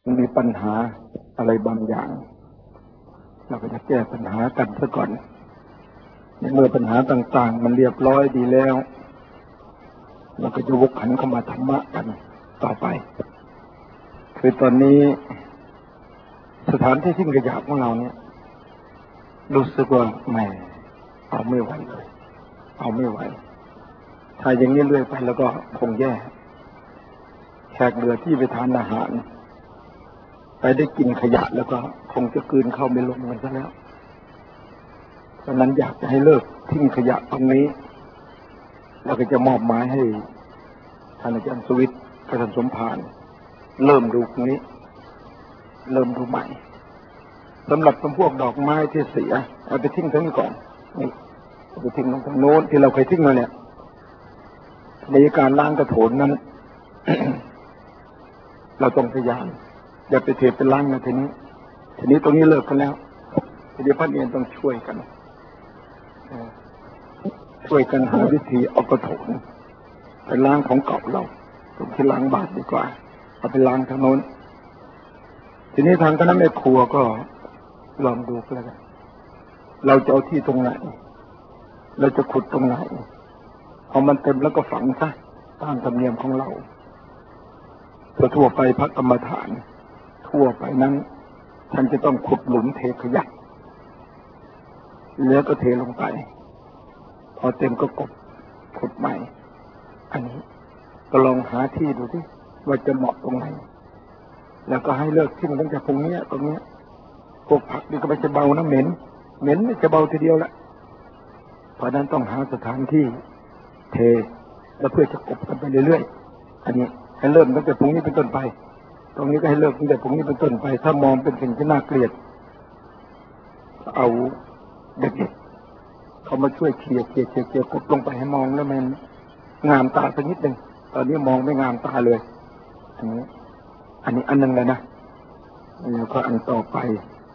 มีปัญหาอะไรบางอย่างเราก็จะแก้ปัญหากันซะก่อนเมื่อปัญหาต่างๆมันเรียบร้อยดีแล้วเราก็จะวกขันเข้ามาธรรมะกันต่อไปคือตอนนี้สถานที่ทิ้งขยะของเราเนี่ยรู้สึกว่าแหมเอาไม่ไหวเลยเอาไม่ไหวถ้าอย่างนี้เรื่อยไปแล้วก็คงแย่แขกเรือที่ไปทานอาหารไปได้กินขยะแล้วก็คงจะกลืนเข้าไม่ลงกันซะแล้วฉะนั้นอยากจะให้เลิกทิ้งขยะตรงนี้เราก็จะมอบหมายให้ท่านอาจารย์สุวิทย์กับท่านสมภารเริ่มดูตรงนี้เริ่มดูใหม่สำหรับพวกดอกไม้ที่เสียเอาไปทิ้งทั้งนี้ก่อนนี่เอาไปทิ้งตรงโน้นที่เราเคยทิ้งมาเนี่ยในการล้างกระโถนนั้น เราต้องพยายามอย่าไปเทไปล้างนะทีนี้ตรงนี้เลิกกันแล้วทีนี้พระเนรต้องช่วยกันหาวิธีเอากระโถนไปล้างของเก่าเราตรงที่ล้างบาตรดีกว่าเอาไปล้างทางโน้นทีนี้ทางคณะแม่ครัวก็ลองดูกันแล้วกันเราจะเอาที่ตรงไหนเราจะขุดตรงไหนพอมันเต็มแล้วก็ฝังซะตามธรรมเนียมของเราทั่วไปพระกรรมฐานทั่วไปนั้นท่านจะต้องขุดหลุมเทขยะแล้วก็เทลงไปพอเต็มก็กบขุดใหม่อันนี้ก็ลองหาที่ดูที่ว่าจะเหมาะตรงไหนแล้วก็ให้เลิกทิ้งตั้งแต่ตรงนี้พวกผักนี่ก็ไม่จะเบานะเหม็นไม่จะเบาทีเดียวละเพราะนั้นต้องหาสถานที่เทแล้วเพื่อจะกบกันไปเรื่อยๆอันนี้ให้เริ่มตั้งแต่ตรงนี้เป็นต้นไปตรงนี้ก็ให้เลิกตั้งแต่ตรงนี้เป็นต้นไปถ้ามองเป็นสิ่งที่น่าเกลียดเอาเด็กๆเขามาช่วยเคลียร์กดลงไปให้มองแล้วมันงามตาสักนิดหนึ่งตอนนี้มองไม่งามตาเลยอันนี้อันนึงเลยนะแล้วก็อันต่อไป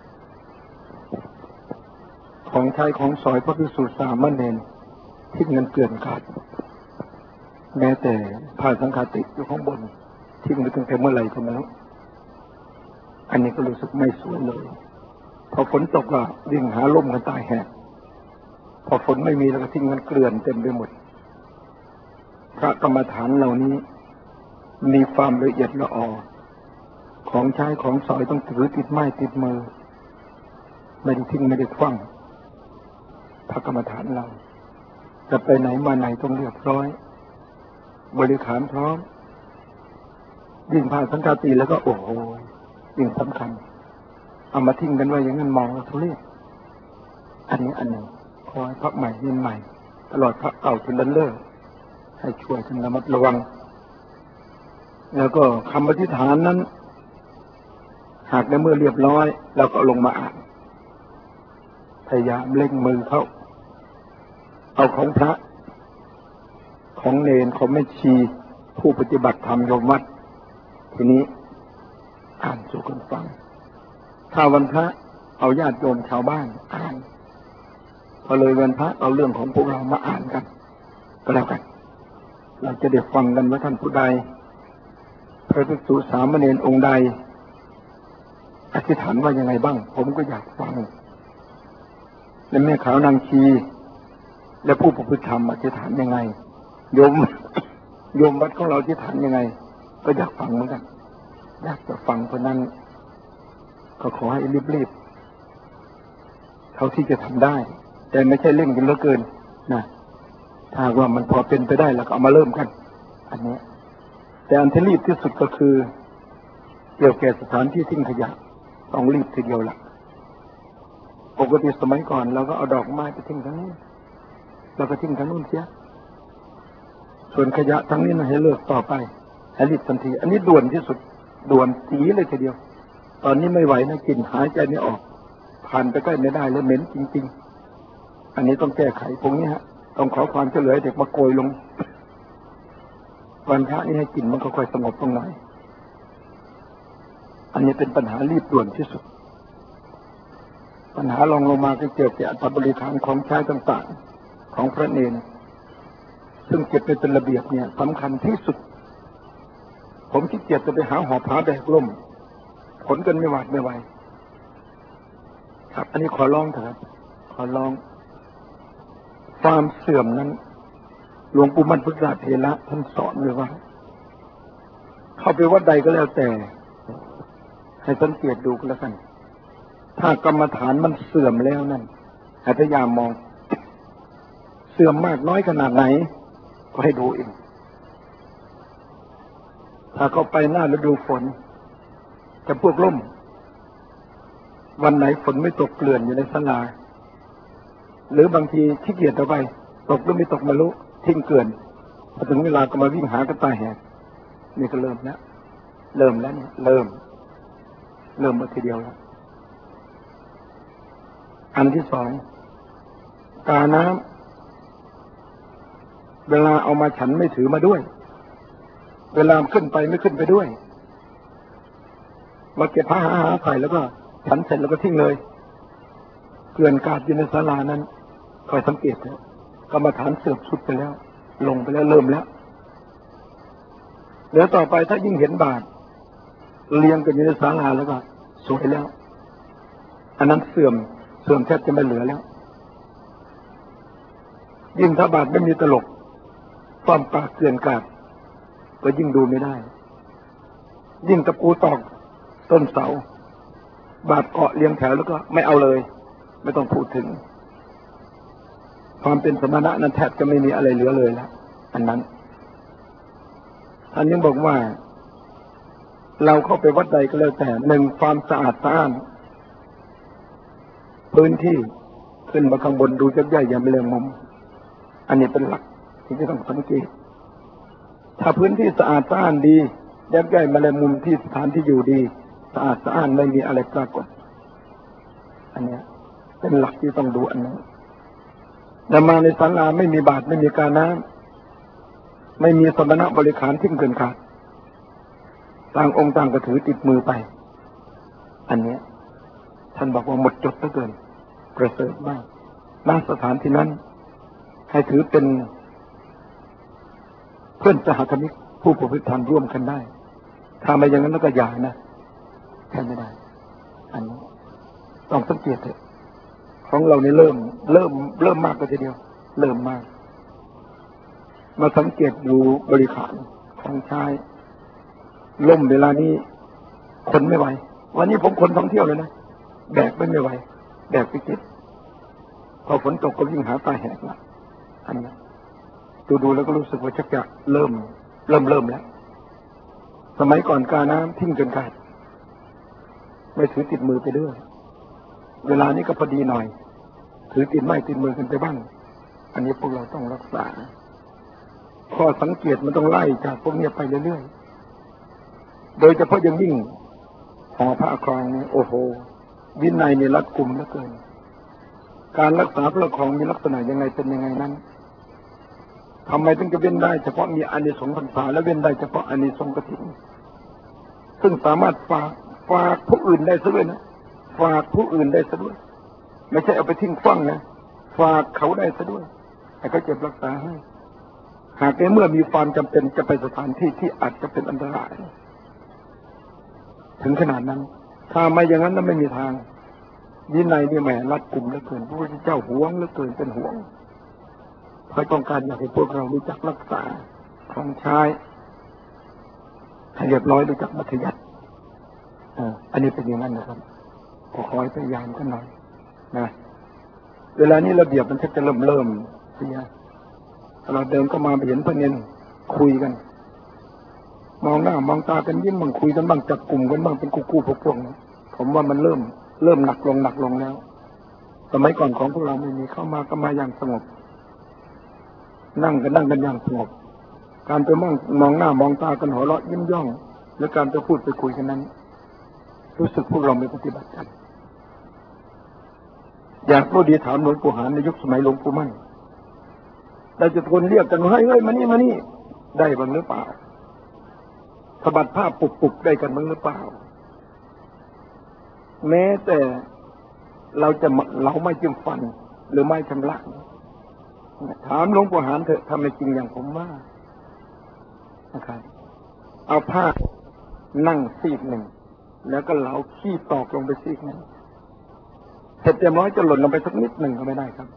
ของใช้ของสอยพระภิกษุสามเณรทิ้งเงินเกลื่อนกาดแม้แต่ผ้าสังฆาติอยู่ข้างบนทิ้งไปตั้งแต่เมื่อไหร่ก็ไม่รู้อันนี้ก็รู้สึกไม่สวยเลยพอฝนตกก็วิ่งหาล่มกันตายแหกพอฝนไม่มีแล้วก็ทิ้งมันเกลื่อนเต็มไปหมดพระกรรมฐานเหล่านี้มีความละเอียดละออของใช้ของสอยต้องถือติดไม้ติดมือไม่ได้ทิ้งไม่ได้คว่ำพระกรรมฐานเราจะไปไหนมาไหนต้องเรียบร้อยบริขารพร้อมยิ่งผ่านสังฆาติแล้วก็โอ้โหยิ่งสำคัญเอามาทิ้งกันไว้อย่างนั้นมองแล้วทุเรศอันนี้คอยพักใหม่ยินใหม่ตลอดพักเก่าจนเลินเล่อให้ช่วยกันระมัดระวังแล้วก็คำอธิษฐานนั้นหากในเมื่อเรียบร้อยเราก็ลงมาอ่านพยายามเล่งมือเข้าเอาของพระของเนรของแม่ชีผู้ปฏิบัติธรรมโยมวัดทีนี้อ่านสู่กันฟังถ้าวันพระเอาญาติโยมชาวบ้านอ่านพอเลยวันพระเอาเรื่องของพวกเรามาอ่านกันก็แล้วกันเราจะได้ฟังกันว่าท่านผู้ใดพระภิกษุสามเณรองค์ใดอธิษฐานว่ายังไงบ้างผมก็อยากฟังและแม่ขาวนางชีและผู้ประพฤติธรรมอธิษฐานยังไงโยมวัดของเราอธิษฐานยังไงก็อยากฟังเหมือนกันอยากจะฟังเพราะนั้นก็ขอให้รีบเท่าที่จะทำได้แต่ไม่ใช่เร่งกันเหลือเกินนะถ้าว่ามันพอเป็นไปได้แล้วก็เอามาเริ่มกันอันนี้แต่อันที่รีบที่สุดก็คือเกี่ยวกับสถานที่ทิ้งขยะต้องรีบทีเดียวละปกติสมัยก่อนเราก็เอาดอกไม้ไปทิ้งทางนี้เราก็ทิ้งทางนู้นเสียส่วนขยะทั้งนี้นะให้เลิกต่อไปให้รีบทันทีอันนี้ด่วนที่สุดด่วนจีเลยทีเดียวตอนนี้ไม่ไหวนะกลิ่นหายใจไม่ออกผ่านไปใกล้ไม่ได้แล้วเหม็นจริงๆอันนี้ต้องแก้ไขตรงนี้ฮะต้องขอความช่วยเหลือเด็กมาโกยลงวันพระนี่ให้กลิ่นมันค่อยๆสงบตรงไหนอันนี้เป็นปัญหารีบด่วนที่สุดปัญหาลงมาก็เกี่ยวกับอัตบริขารของใช้ต่างๆของพระเนรซึ่งเก็บเป็นระเบียบเนี่ยสำคัญที่สุดผมขี้เกียจจะไปหาหอผ้าแบกล่มขนกันไม่หวาดไม่ไหวครับอันนี้ขอร้องเถอะครับขอร้องความเสื่อมนั้นหลวงปู่มั่นพุทธเถระท่านสอนเลยว่าเข้าไปวัดใดก็แล้วแต่ให้สังเกตดูก็แล้วกันถ้ากรรมฐานมันเสื่อมแล้วนั่นให้พยายามมองเสื่อมมากน้อยขนาดไหนก็ให้ดูเองถ้าเข้าไปหน้าฤดูฝนจะพวกล่มวันไหนฝนไม่ตกเกลื่อนอยู่ในศาลาหรือบางทีขี้เกียจเอาไปตกหรือไม่ตกไม่รู้ทิ้งเกลื่อนพอถึงเวลาก็มาวิ่งหากันตายแหกนี่ก็เริ่มแล้วเริ่มมาทีเดียวแล้วอันที่สองกาน้ำเวลาเอามาฉันไม่ถือมาด้วยเวลาขึ้นไปไม่ขึ้นไปด้วยมาเก็บผ้าหาใส่แล้วก็ฉันเสร็จแล้วก็ทิ้งเลยเกลื่อนกาดอยู่ในศาลานั้นคอยสังเกตเถอะกรรมฐานเสื่อมสุดไปแล้วลงไปแล้วเริ่มแล้วเดี๋ยวต่อไปถ้ายิ่งเห็นบาตรเรียงกันอยู่ในศาลาแล้วก็สวยแล้วอันนั้นเสื่อมแทบจะไม่เหลือแล้วยิ่งถ้าบาตรไม่มีตลกความปากเกลื่อนกาดก็ยิ่งดูไม่ได้ยิ่งตะปูตอกต้นเสาบาดเกาะเรียงแถวแล้วก็ไม่เอาเลยไม่ต้องพูดถึงความเป็นสมณะนั้นแทบจะไม่มีอะไรเหลือเลยแล้วอันนั้นท่านยังบอกว่าเราเข้าไปวัดใดก็แล้วแต่หนึ่งความสะอาดสะอ้านพื้นที่ขึ้นมาข้างบนดูจักใหญ่อย่าไม่เลื่อนมุมอันนี้เป็นหลักที่จะต้องสังเกตถ้าพื้นที่สะอาดสะอ้านดียักษ์ใหญ่มาเลยมุมที่สถานที่อยู่ดีสะอาดสะอ้านไม่มีอะไรปรากฏอันนี้เป็นหลักที่ต้องดูอันนั้นแต่มาในศาลาไม่มีบาตรไม่มีกาน้ำไม่มีสมณะบริขารทิ้งเกินขาดต่างองค์ต่างก็ถือติดมือไปอันนี้ท่านบอกว่าหมดจดเหลือเกินประเสริฐมากณสถานที่นั้นให้ถือเป็นเพื่อนสหธรรมิกผู้ประพฤติธรรมร่วมกันได้ถ้าไม่อย่างนั้นแล้วก็อย่านะแค่ไม่ได้อันนี้ต้องสังเกตเถอะของเรานี่เริ่มมากก็ทีเดียวเริ่มมากมาสังเกตดูบริขารของใช้ล่มเวลานี้คนไม่ไหววันนี้ผมคนท่องเที่ยวเลยนะแบกไม่ไหวแบกไปเก็บพอฝนตกก็ยิ่งหาตาแหกละอันนี้ดูแล้วก็รู้สึกว่าชักจะเริ่มแล้วสมัยก่อนกาน้ำทิ้งเกินขาดไม่ถือติดมือไปด้วยเวลานี้ก็พอดีหน่อยถือติดไม้ติดมือกันไปบ้างอันนี้พวกเราต้องรักษาข้อสังเกตมันต้องไล่จากพวกนี้ไปเรื่อยๆโดยเฉพาะอย่างยิ่งห่อผ้าครองนี่โอ้โหวินัยนี่รัดกุมเหลือเกินการรักษาพระครองมีลักษณะยังไงเป็นยังไงนั้นทำไมถึงจะเว้นได้เฉพาะมีอานิสงส์พรรษาและเว้นได้เฉพาะอานิสงส์กฐินซึ่งสามารถฝากผู้อื่นได้ซะด้วยนะฝากผู้อื่นได้ซะด้วยไม่ใช่เอาไปทิ้งฟั่งนะฝากเขาได้ซะด้วยให้เขาเก็บรักษาให้หากในเมื่อมีความจำเป็นจะไปสถานที่ที่อาจจะเป็นอันตรายถึงขนาดนั้นถ้าไม่อย่างนั้นไม่มีทางวินัยนี่แหมรัดกุมเหลือเกินพระพุทธเจ้าหวงเหลือเกินเป็นห่วงเขาต้องการอยากให้พวกเรารู้จักรักษาของใช้ให้เรียบร้อยรู้จักมัธยัสถ์อันนี้เป็นอย่างนั้นนะครับขอให้พยายามกันหน่อยนะเวลานี้ระเบียบมันจะเริ่มเสียเราเดินก็มาเห็นพระเนรคุยกันมองหน้ามองตากันยิ้มบ้างคุยกันบ้างจับกลุ่มกันบ้างเป็นคู่พวกนะผมว่ามันเริ่มหนักลงแล้วสมัยก่อนของพวกเราไม่มีเข้ามาก็มาอย่างสงบนั่งกันอย่างสงบการไปมองหน้ามองตากันหัวเราะยิ้มย่องและการไปพูดไปคุยกันนั้นรู้สึกพวกเราไม่ปฏิบัติกันอยากรู้ดีถามหลวงปู่หานในยุคสมัยหลวงปู่มั่นได้จะทนเรียกกันเฮ้ยมานี่ได้บ้างหรือเปล่าสะบัดผ้าปุบได้กันบ้างหรือเปล่าแม้แต่เราไม่จิ้มฟันหรือไม่ชำระถามหลวงปู่หานเถอะทำไมจริงอย่างผมว่านะครับเอาผ้านั่งซีกหนึ่งแล้วก็เหลาขี้ตอกลงไปซีกนั้นเสร็จเรียบร้อยจะหล่นลงไปสักนิดหนึ่งก็ไม่ได้ครับ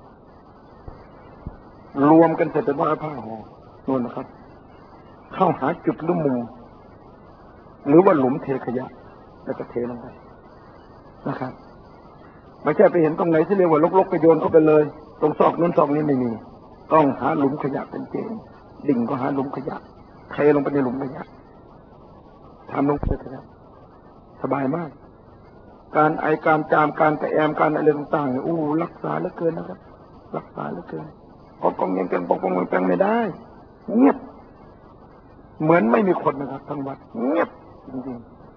รวมกันเสร็จเรียบร้อยผ้าห่อนู่นนะครับเข้าหาจุดหรือมุมหรือว่าหลุมเทขยะแล้วก็เทลงไปนะครับไม่ใช่ไปเห็นตรงไหนที่เรียกว่าลกๆก็โยนเข้าไปเลยตรงซอกนู้นซอกนี้ไม่มีต้องหาหลุมขยะเป็นเกณฑ์ดิ่งก็หาหลุมขยะเทลงไปในหลุมขยะทำลงไปนะครับสบายมากการไอการจามการกระแอมการอะไรต่างๆเนี่ยรักษาเหลือเกินนะครับรักษาเหลือเกินกองยังกันปองแปงไม่ได้เงียบเหมือนไม่มีคนนะครับทั้งวัดเงียบจริง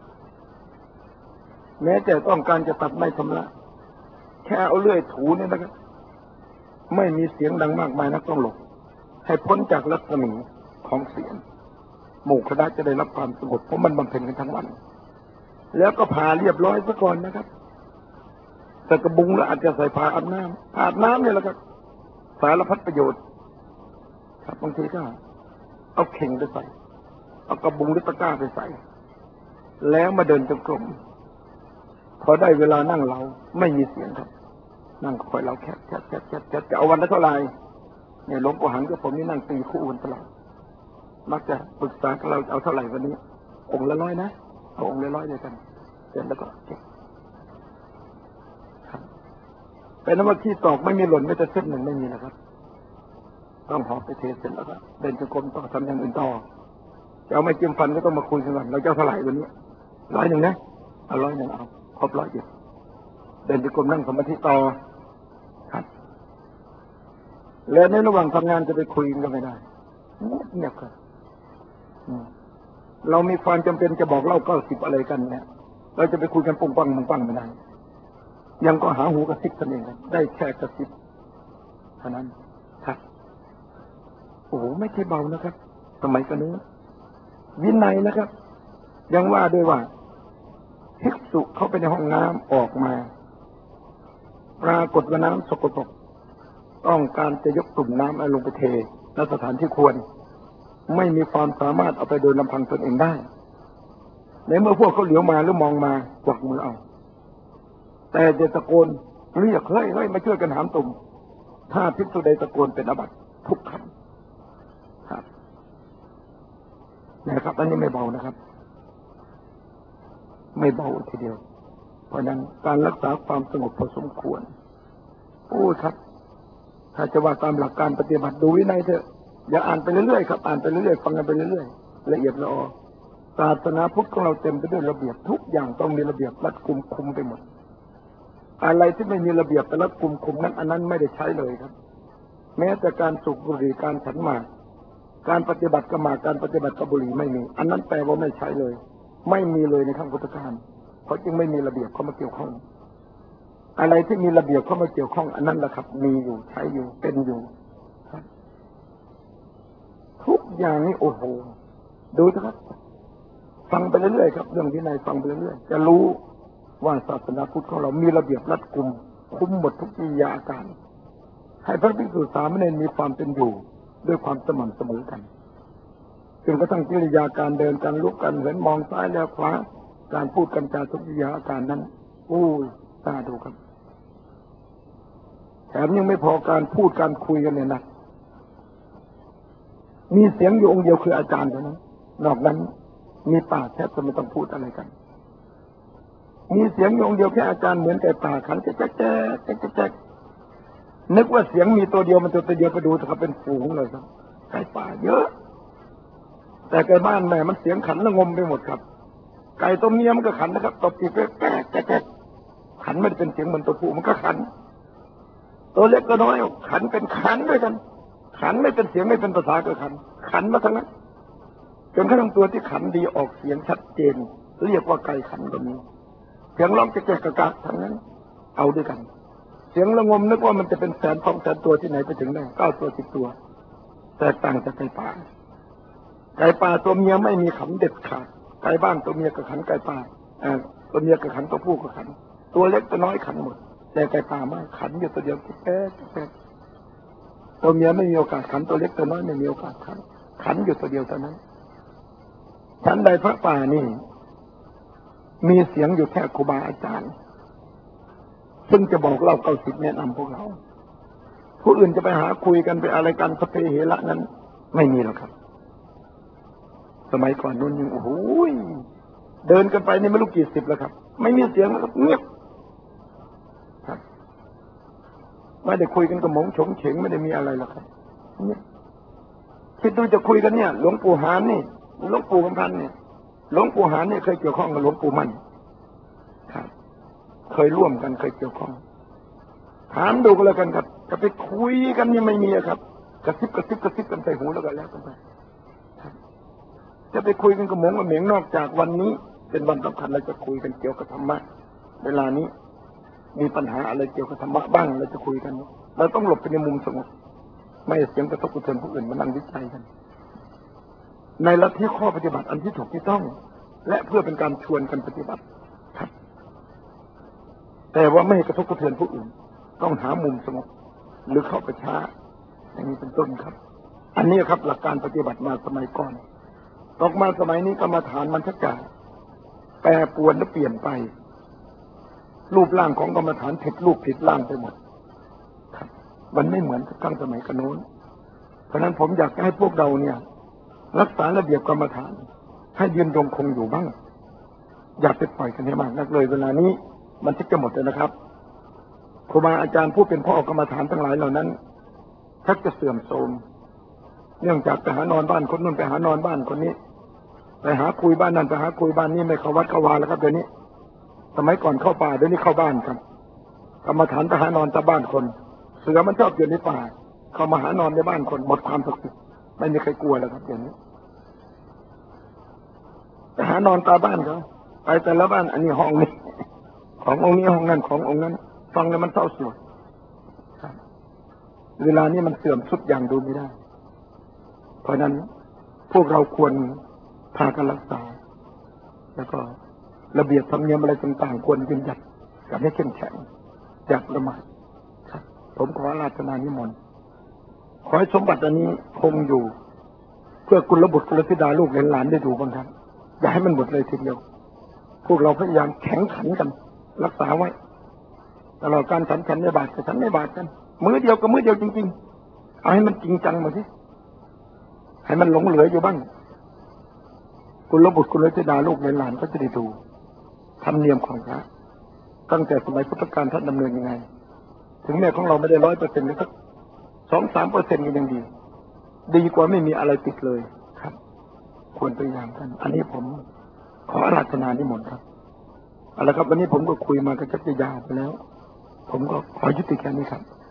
ๆแม้แต่ต้องการจะตัดไม้ชำระแค่เอาเลื่อยถูเนี่ยนะครับไม่มีเสียงดังมากมายนักต้องหลบให้พ้นจากรัศมีของเสียงหมู่คณะจะได้รับความสงบเพราะมันบำเพ็ญกันทั้งวันแล้วก็ผ่าเรียบร้อยซะก่อนนะครับแต่กระบุงแล้วอาจจะใส่ผ้าอาบน้ำเนี่ยแหละครับสารพัดประโยชน์ครับบางทีก็เอาเข่งไปใส่เอากระบุงหรือตะกร้าไปใส่แล้วมาเดินจงกรมพอได้เวลานั่งเราไม่มีเสียงครับนั่งคอยเราแคบจะเอาวันละเท่าไหร่เนี่ยหลวงปู่หันกับผมนี่นั่งตีคู่วันตลอดมักจะปรึกษากันเราเอาเท่าไหร่วันนี้องค์ละ100นะเอาองค์ละ100เลยกันเสร็จแล้วก็เก็บเป็นน้ำมันที่ตอกไม่มีหล่นไม่แต่เส้นหนึ่งไม่มีนะครับต้องหอบไปเทเสร็จแล้วก็เดินจงกรมต่อทำอย่างอื่นต่อจะเอาไม่จิ้มฟันก็ต้องมาคุยกันก่อนเราจะเท่าไหร่วันนี้100นะเอา100เอาครบ100อยู่เดินจงกรมนั่งสมาธิต่อครับแล้วในระหว่างทำงานจะไปคุยกันก็ไม่ได้เงียบครับเรามีความจำเป็นจะบอกเล่า90อะไรกันเนี่ยเราจะไปคุยกันปุ้งปังไม่ได้ยังก็หาหูกระซิบกันเองได้แค่กระซิบเท่านั้นครับโอ้โหไม่ใช่เบานะครับสมัยกันนี้วินัยนะครับยังว่าด้วยว่าภิกษุเข้าไปในห้องน้ำออกมาปรากฏว่าน้ำสกปรกต้องการจะยกตุ่มน้ำลงไปเทณสถานที่ควรไม่มีความสามารถเอาไปโดยลำพังตนเองได้ในเมื่อพวกเขาเหลียวมาหรือมองมากวักมือเอาแต่จะตะโกนเรียกเฮ้ยมาช่วยกันหามตุ่มถ้าภิกษุใดตะโกนเป็นอาบัติทุกคำครับนะครับอันนี้ไม่เบานะครับไม่เบาทีเดียวเพราะนั้นการรักษาความสงบพอสมควรครับถ้าจะว่าตามหลักการปฏิบัติดูวินัยเถอะอย่าอ่านไปเรื่อยๆครับอ่านไปเรื่อยๆฟังกันไปเรื่อยๆละเอียดละออศาสนาพุทธของเราเต็มไปด้วยระเบียบทุกอย่างต้องมีระเบียบรัดกุมคุมไปหมดอะไรที่ไม่มีระเบียบแต่รัดกุมคุมนั้นอันนั้นไม่ได้ใช้เลยครับแม้แต่การสูบบุหรี่การฉันหมากการปฏิบัติกรรมการปฏิบัติกับบุหรี่ไม่มีอันนั้นแปลว่าไม่ใช้เลยไม่มีเลยในขั้งพุทธการเพราะจึงไม่มีระเบียบเข้ามาเกี่ยวข้องอะไรที่มีระเบียบเข้ามาเกี่ยวข้องอันนั้นแหละครับมีอยู่ใช้อยู่เป็นอยู่ทุกอย่างนี้โอ้โหดูนะครับฟังไปเรื่อยๆครับเรื่องวินัยฟังไปเรื่อยๆจะรู้ว่าศาสนาพุทธของเรามีระเบียบรัดกุมคุมหมดทุกกิริยาอาการให้พระภิกษุสามเณรมีความเป็นอยู่ด้วยความสม่ำเสมอกันจนกระทั่งกิริยาการเดินการลุกกันเหินมองซ้ายแล้วขวาการพูดกันจาทุกกิริยาอาการนั้นน่าดูครับแถมยังไม่พอการพูดการคุยกันเนี่ยนะมีเสียงอยู่องค์เดียวคืออาจารย์เท่านั้นนอกนั้นมีปากแทบจะไม่ต้องพูดอะไรกันมีเสียงอยู่องค์เดียวแค่อาจารย์เหมือนไก่ป่าขันแจ๊กนึกว่าเสียงมีตัวเดียวมันตัวเดียวไปดูถ้าเป็นฝูงเลยครับไก่ป่าเยอะแต่ไก่บ้านแม่มันเสียงขันระงมไปหมดครับไก่ตัวเมียมันก็ขันนะครับตบตีแก๊กขันไม่ได้เป็นเสียงเหมือนตัวผู้มันก็ขันตัวเล็กตัวน้อยขันเป็นขันด้วยกันขันไม่เป็นเสียงไม่เป็นภาษาก็ขันมาทั้งนั้นจนกระทั่งตัวที่ขันดีออกเสียงชัดเจนเรียกว่าไก่ขันก็มีเสียงร้องแจ๊กกะทั้งนั้นเอาด้วยกันเสียงระงมนึกว่ามันจะเป็น100,000 ตัวที่ไหนไปถึงได้9 ตัว 10 ตัวแต่ต่างจากไก่ป่าตัวเมียไม่มีขันเด็ดขาดไก่บ้านตัวเมียก็ขันไก่ป่าตัวเมียก็ขันตัวผู้ก็ขันตัวเล็กตัวน้อยขันหมดแต่ไก่ป่าไม่ขันอยู่ตัวเดียวแป๊กตัวเมียไม่มีโอกาสขันตัวเล็กตัวน้อยไม่มีโอกาสขันอยู่ตัวเดียวเท่านั้นฉันใดพระป่านี่มีเสียงอยู่แค่ครูบาอาจารย์ซึ่งจะบอกเล่าเก้าสิบแนะนำพวกเราผู้อื่นจะไปหาคุยกันไปอะไรกันสเปเหระนั้นไม่มีหรอกครับสมัยก่อนนู้นยังโอ้โหเดินกันไปนี่ไม่รู้กี่สิบแล้วครับไม่มีเสียงแล้วเงียบครับไม่ได้คุยกันกับหมงฉงเฉงไม่ได้มีอะไรหรอกครับคิดดูจะคุยกันเนี่ยหลวงปู่หานนี่หลวงปู่คำพันธ์เนี่ยหลวงปู่หานเนี่ยเคยเกี่ยวข้องกับหลวงปู่มั่นครับเคยร่วมกันเคยเกี่ยวข้องถามดูกันแล้วกันครับจะไปคุยกันนี่ไม่มีครับกระซิบกันใส่หูแล้วกันแล้วกันไปจะไปคุยกันกับหมงกับเหม่งนอกจากวันนี้เป็นวันสำคัญเราจะคุยกันเกี่ยวกับธรรมะเวลานี้มีปัญหาอะไรเกี่ยวกับธรรมะบ้างเราจะคุยกันเราต้องหลบไปในมุมสงบไม่เสียงกระทบกระเทือนผู้อื่นมานั่งวิจัยกันในลัทธิข้อปฏิบัติอันที่ถูกที่ต้องและเพื่อเป็นการชวนกันปฏิบัติครับแต่ว่าไม่กระทบกระเทือนผู้อื่นต้องหามุมสงบหรือเข้าไปช้าอย่างนี้เป็นต้นครับอันนี้ครับหลักการปฏิบัติมาสมัยก่อนออกมาสมัยนี้กรรมฐานมันชักจะแปรปรวนและเปลี่ยนไปรูปร่างของกรรมฐานผิดรูปผิดร่างไปหมดครับมันไม่เหมือนกับตั้งสมัยกันโน้นเพราะนั้นผมอยากให้พวกเราเนี่ยรักษาระเบียบกรรมฐานให้ยืนยงคงอยู่บ้างอย่าไปปล่อยกันให้มากนักเลยเวลานี้มันชักจะหมดเลยนะครับครูบาอาจารย์ผู้เป็นพ่อกรรมฐานทั้งหลายเหล่านั้นชักจะเสื่อมโทรมเนื่องจากไปหานอนบ้านคนนู้นไปหานอนบ้านคนนี้ไปหาคุยบ้านนั้นไปหาคุยบ้านนี้ไม่เข้าวัดเข้าวาแล้วครับเดี๋ยวนี้สมัยก่อนเข้าป่าเดี๋ยวนี้เข้าบ้านครับกรรมฐานไปหานอนตามบ้านคนเสือมันชอบอยู่ในป่าเข้ามาหานอนในบ้านคนหมดความศักดิ์สิทธิ์ไม่มีใครกลัวแล้วครับเดี๋ยวนี้ไปหานอนตามบ้านเขาไปแต่ละบ้านอันนี้ห้องนี้ขององค์นี้ห้องนั้นขององค์นั้นฟังแล้วมันเศร้าสลดเวลานี้มันเสื่อมทรุดอย่างดูไม่ได้เพราะนั้นพวกเราควรพากันรักษาแล้วก็ระเบียบธรรมเนียมอะไรต่างๆควรยืนหยัดกันให้เข้มแข็งอย่าประมาทครับผมขออาราธนานิมนต์ขอให้สมบัติอันนี้คงอยู่เพื่อกุลบุตรกุลธิดาลูกหลานได้ดูบ้างครับอย่าให้มันหมดเลยทีเดียวพวกเราพยายามแข็งขันกันรักษาไว้ตลอดการฉันในบาตรฉันในบาตรกันมื้อเดียวกับมื้อเดียวจริงๆเอาให้มันจริงจังมาสิให้มันหลงเหลืออยู่บ้างกุลบุตรกุลธิดาลูกหลานก็จะได้ดูธรรมเนียมของพระตั้งแต่สมัยพุทธกาลท่านดำเนินยังไงถึงแม้ของเราไม่ได้100%เลยสัก 2-3% ก็ยังดีกว่าไม่มีอะไรติดเลยครับควรพยายามกันอันนี้ผมขออาราธนานิมนต์ครับเอาละครับวันนี้ผมก็คุยมาก็ชักจะยาวไปแล้วผมก็ขอยุติแค่นี้ครับ